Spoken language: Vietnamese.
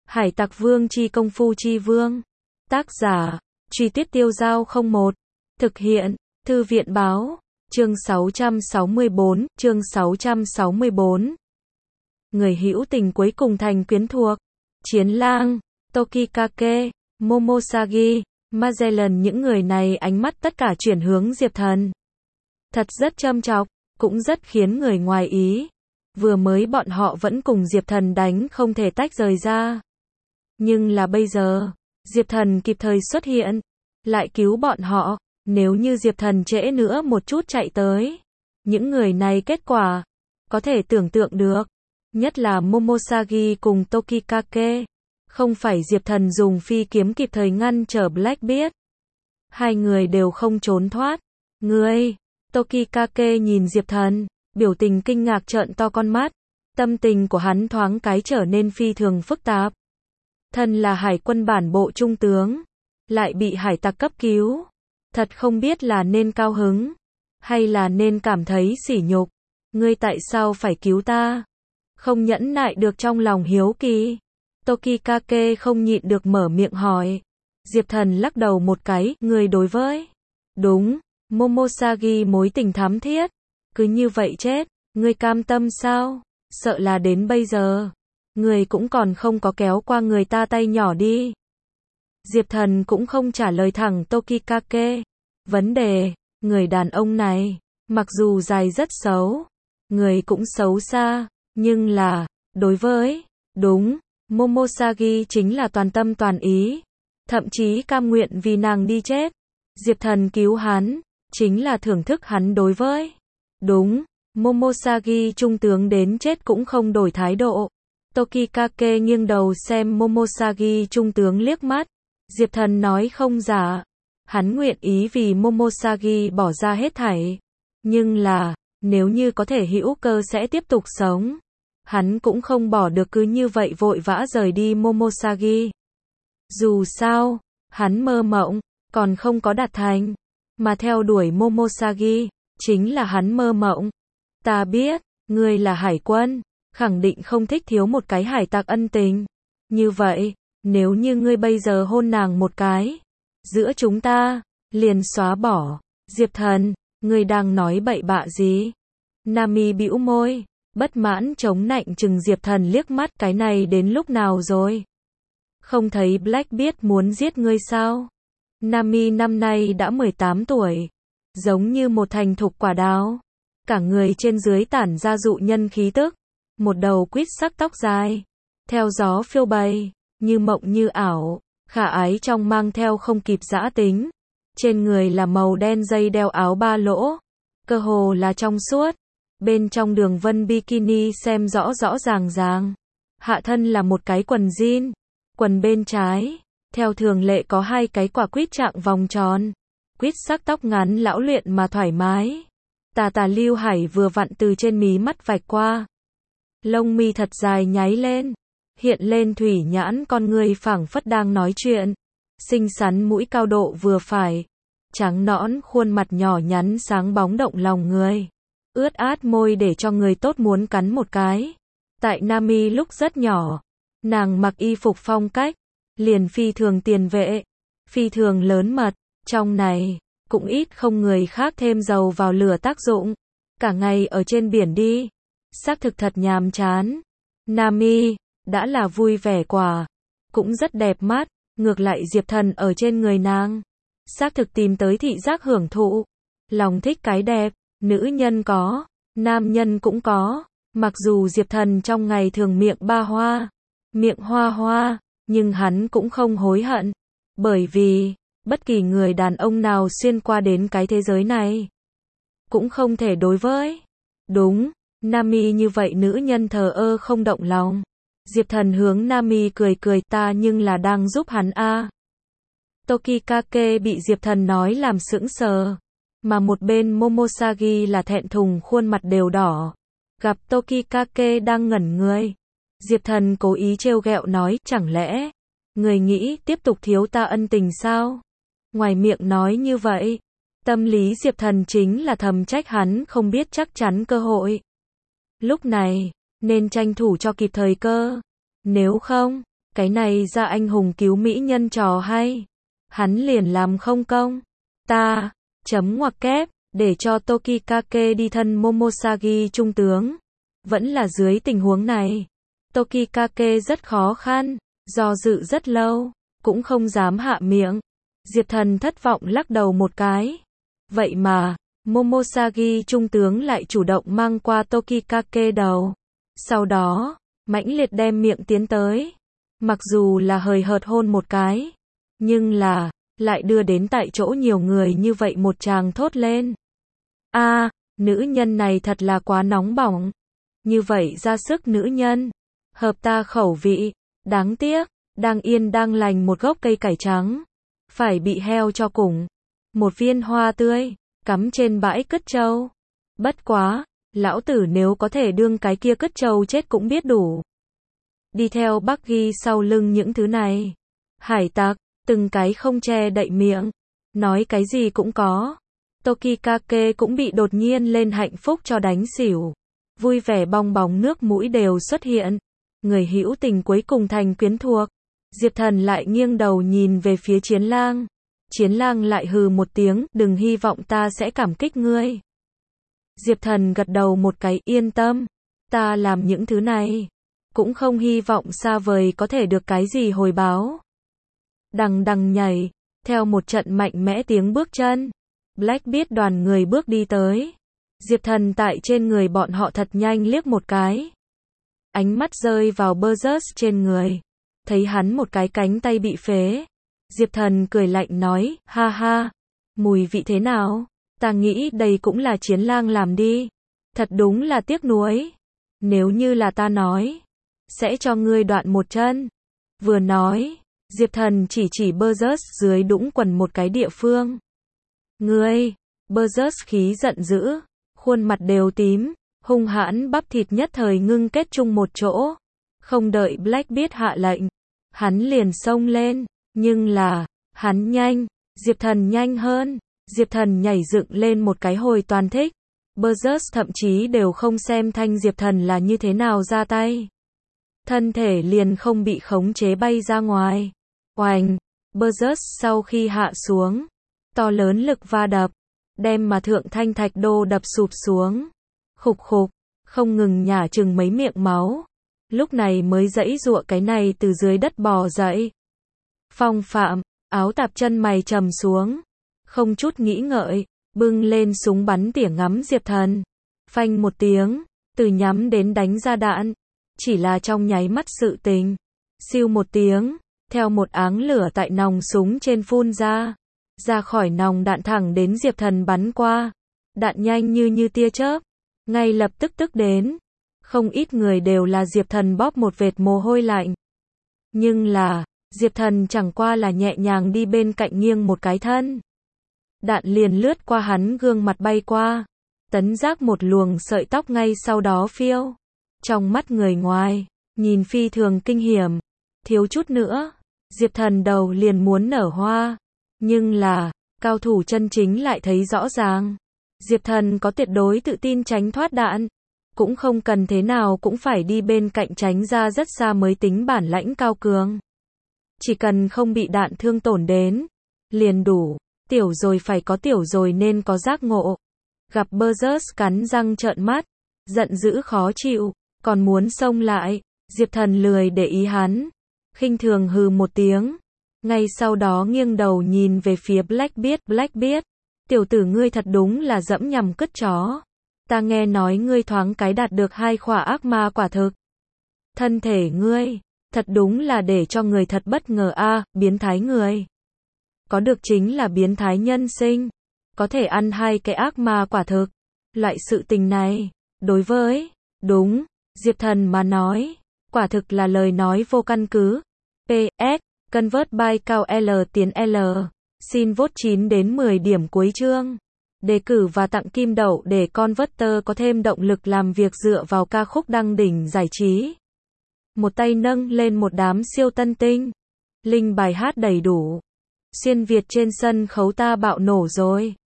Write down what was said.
Hải Tặc Vương chi công phu chi vương. Tác giả, Truy Tuyết Tiêu Dao 01. Thực hiện, Thư viện báo. Chương 664. Người hữu tình cuối cùng thành quyến thuộc. Chiến Lang, Tokikake, Momosagi, Magellan, những người này ánh mắt tất cả chuyển hướng Diệp Thần. Thật rất châm chọc, cũng rất khiến người ngoài ý. Vừa mới bọn họ vẫn cùng Diệp Thần đánh không thể tách rời ra. Nhưng là bây giờ, Diệp Thần kịp thời xuất hiện, lại cứu bọn họ. Nếu như Diệp Thần trễ nữa một chút chạy tới, những người này kết quả có thể tưởng tượng được. Nhất là Momosagi cùng Tokikake. Không phải Diệp Thần dùng phi kiếm kịp thời ngăn trở Blackbeard. Hai người đều không trốn thoát. Ngươi, Tokikake nhìn Diệp Thần, biểu tình kinh ngạc trợn to con mắt. Tâm tình của hắn thoáng cái trở nên phi thường phức tạp. Thân là hải quân bản bộ trung tướng, lại bị hải tặc cấp cứu. Thật không biết là nên cao hứng, hay là nên cảm thấy sỉ nhục. Ngươi tại sao phải cứu ta? Không nhẫn nại được trong lòng hiếu kỳ. Tokikake không nhịn được mở miệng hỏi. Diệp Thần lắc đầu một cái, ngươi đối với đúng, Momosagi mối tình thắm thiết. Cứ như vậy chết, ngươi cam tâm sao? Sợ là đến bây giờ, ngươi cũng còn không có kéo qua người ta tay nhỏ đi. Diệp Thần cũng không trả lời thẳng Tokikake. Vấn đề, người đàn ông này, mặc dù dài rất xấu, người cũng xấu xa, nhưng là, đối với, đúng, Momosagi chính là toàn tâm toàn ý, thậm chí cam nguyện vì nàng đi chết. Diệp Thần cứu hắn, chính là thưởng thức hắn đối với, đúng, Momosagi trung tướng đến chết cũng không đổi thái độ. Tokikake nghiêng đầu xem Momosagi trung tướng liếc mắt. Diệp Thần nói không giả, hắn nguyện ý vì Momosagi bỏ ra hết thảy. Nhưng là, nếu như có thể hữu cơ sẽ tiếp tục sống, hắn cũng không bỏ được cứ như vậy vội vã rời đi Momosagi. Dù sao, hắn mơ mộng, còn không có đạt thành, mà theo đuổi Momosagi, chính là hắn mơ mộng. Ta biết, ngươi là hải quân, khẳng định không thích thiếu một cái hải tặc ân tình. Như vậy, nếu như ngươi bây giờ hôn nàng một cái, giữa chúng ta, liền xóa bỏ. Diệp Thần, ngươi đang nói bậy bạ gì? Nami bĩu môi, bất mãn chống nạnh chừng Diệp Thần liếc mắt, cái này đến lúc nào rồi? Không thấy Blackbeard muốn giết ngươi sao? Nami năm nay đã 18 tuổi, giống như một thành thục quả đào, cả người trên dưới tản ra dụ nhân khí tức, một đầu quýt sắc tóc dài, theo gió phiêu bay, như mộng như ảo, khả ái trong mang theo không kịp dã tính. Trên người là màu đen dây đeo áo ba lỗ, cơ hồ là trong suốt, bên trong đường vân bikini xem rõ rõ ràng ràng. Hạ thân là một cái quần jean, quần bên trái, theo thường lệ có hai cái quả quýt trạng vòng tròn. Quýt sắc tóc ngắn lão luyện mà thoải mái. Tà tà lưu hải vừa vặn từ trên mí mắt vạch qua. Lông mi thật dài nháy lên, hiện lên thủy nhãn con người phảng phất đang nói chuyện. Xinh xắn mũi cao độ vừa phải, trắng nõn khuôn mặt nhỏ nhắn sáng bóng động lòng người. Ướt át môi để cho người tốt muốn cắn một cái. Tại Nami lúc rất nhỏ, nàng mặc y phục phong cách, liền phi thường tiền vệ, phi thường lớn mật, trong này, cũng ít không người khác thêm dầu vào lửa tác dụng. Cả ngày ở trên biển đi, xác thực thật nhàm chán. Nami, đã là vui vẻ quả, cũng rất đẹp mắt, ngược lại Diệp Thần ở trên người nàng, xác thực tìm tới thị giác hưởng thụ. Lòng thích cái đẹp, nữ nhân có, nam nhân cũng có. Mặc dù Diệp Thần trong ngày thường miệng ba hoa, miệng hoa hoa, nhưng hắn cũng không hối hận. Bởi vì, bất kỳ người đàn ông nào xuyên qua đến cái thế giới này, cũng không thể đối với. Đúng, Nami như vậy nữ nhân thờ ơ không động lòng. Diệp Thần hướng Nami cười cười, ta nhưng là đang giúp hắn a. Tokikake bị Diệp Thần nói làm sững sờ, mà một bên Momosagi là thẹn thùng khuôn mặt đều đỏ. Gặp Tokikake đang ngẩn người, Diệp Thần cố ý trêu ghẹo nói, chẳng lẽ người nghĩ tiếp tục thiếu ta ân tình sao? Ngoài miệng nói như vậy, tâm lý Diệp Thần chính là thầm trách hắn không biết chắc chắn cơ hội. Lúc này, nên tranh thủ cho kịp thời cơ. Nếu không, Cái này ra anh hùng cứu mỹ nhân trò hay. Hắn liền làm không công. Ta, chấm ngoặc kép, để cho Tokikake đi thân Momosagi trung tướng. Vẫn là dưới tình huống này. Tokikake rất khó khăn, do dự rất lâu, cũng không dám hạ miệng. Diệp Thần thất vọng lắc đầu một cái. Vậy mà, Momosagi trung tướng lại chủ động mang qua Tokikake đầu. Sau đó, mãnh liệt đem miệng tiến tới. Mặc dù là hời hợt hôn một cái, nhưng là, lại đưa đến tại chỗ nhiều người như vậy một tràng thốt lên. A, nữ nhân này thật là quá nóng bỏng. Như vậy ra sức nữ nhân. Hợp ta khẩu vị. Đáng tiếc, đang yên đang lành một gốc cây cải trắng. Phải bị heo cho cùng. Một viên hoa tươi, cắm trên bãi cứt trâu. Bất quá, lão tử nếu có thể đương cái kia cứt trâu chết cũng biết đủ. Đi theo Bắc Ghi sau lưng những thứ này. Hải tặc, từng cái không che đậy miệng. Nói cái gì cũng có. Tokikake cũng bị đột nhiên lên hạnh phúc cho đánh xỉu. Vui vẻ bong bóng nước mũi đều xuất hiện. Người hữu tình cuối cùng thành quyến thuộc. Diệp Thần lại nghiêng đầu nhìn về phía Chiến Lang. Chiến Lang lại hừ một tiếng, đừng hy vọng ta sẽ cảm kích ngươi. Diệp Thần gật đầu một cái, yên tâm. Ta làm những thứ này. Cũng không hy vọng xa vời có thể được cái gì hồi báo. Đằng đằng nhảy. Theo một trận mạnh mẽ tiếng bước chân. Blackbeard đoàn người bước đi tới. Diệp Thần tại trên người bọn họ thật nhanh liếc một cái. Ánh mắt rơi vào Burgess trên người. Thấy hắn một cái cánh tay bị phế. Diệp Thần cười lạnh nói, ha ha. Mùi vị thế nào? Ta nghĩ đây cũng là Chiến Lang làm đi. Thật đúng là tiếc nuối. Nếu như là ta nói, sẽ cho ngươi đoạn một chân. Vừa nói, Diệp Thần chỉ Burgess dưới đũng quần một cái địa phương. Ngươi, Burgess khí giận dữ, khuôn mặt đều tím, hung hãn bắp thịt nhất thời ngưng kết chung một chỗ. Không đợi Blackbeard hạ lệnh, hắn liền xông lên, nhưng là, hắn nhanh, Diệp Thần nhanh hơn. Diệp Thần nhảy dựng lên một cái hồi toàn thích. Burgess thậm chí đều không xem thanh Diệp Thần là như thế nào ra tay. Thân thể liền không bị khống chế bay ra ngoài. Oành, Burgess sau khi hạ xuống, to lớn lực va đập, đem mà thượng thanh thạch đô đập sụp xuống. Khục khục, không ngừng nhả chừng mấy miệng máu. Lúc này mới giãy giụa cái này từ dưới đất bò dậy. Phong Phạm, áo tạp chân mày trầm xuống. Không chút nghĩ ngợi, bưng lên súng bắn tỉa ngắm Diệp Thần. Phanh một tiếng, từ nhắm đến đánh ra đạn. Chỉ là trong nháy mắt sự tình. Siêu một tiếng, theo một áng lửa tại nòng súng trên phun ra. Ra khỏi nòng đạn thẳng đến Diệp Thần bắn qua. Đạn nhanh như tia chớp. Ngay lập tức đến. Không ít người đều là Diệp Thần bóp một vệt mồ hôi lạnh. Nhưng là, Diệp Thần chẳng qua là nhẹ nhàng đi bên cạnh nghiêng một cái thân. Đạn liền lướt qua hắn gương mặt bay qua. Tấn giác một luồng sợi tóc ngay sau đó phiêu. Trong mắt người ngoài, nhìn phi thường kinh hiểm. Thiếu chút nữa, Diệp Thần đầu liền muốn nở hoa. Nhưng là, cao thủ chân chính lại thấy rõ ràng. Diệp Thần có tuyệt đối tự tin tránh thoát đạn. Cũng không cần thế nào cũng phải đi bên cạnh tránh ra rất xa mới tính bản lãnh cao cường. Chỉ cần không bị đạn thương tổn đến, liền đủ. Tiểu rồi phải có tiểu rồi nên có giác ngộ. Gặp Burgess cắn răng trợn mắt, giận dữ khó chịu, còn muốn xông lại. Diệp Thần lười để ý hắn, khinh thường hừ một tiếng. Ngay sau đó nghiêng đầu nhìn về phía Blackbeard, tiểu tử ngươi thật đúng là dẫm nhằm cứt chó. Ta nghe nói ngươi thoáng cái đạt được 2 khỏa ác ma quả thực. Thân thể ngươi, thật đúng là để cho người thật bất ngờ a, biến thái người. Có được chính là biến thái nhân sinh. Có thể ăn 2 cái ác ma quả thực. Loại sự tình này, đối với, đúng, Diệp Thần mà nói, quả thực là lời nói vô căn cứ. PS, convert by cao L tiến L. Xin vote 9 đến 10 điểm cuối chương. Đề cử và tặng kim đậu để Converter có thêm động lực làm việc dựa vào ca khúc đăng đỉnh giải trí. Một tay nâng lên một đám siêu tân tinh. Link bài hát đầy đủ. Xuyên Việt trên sân khấu ta bạo nổ rồi.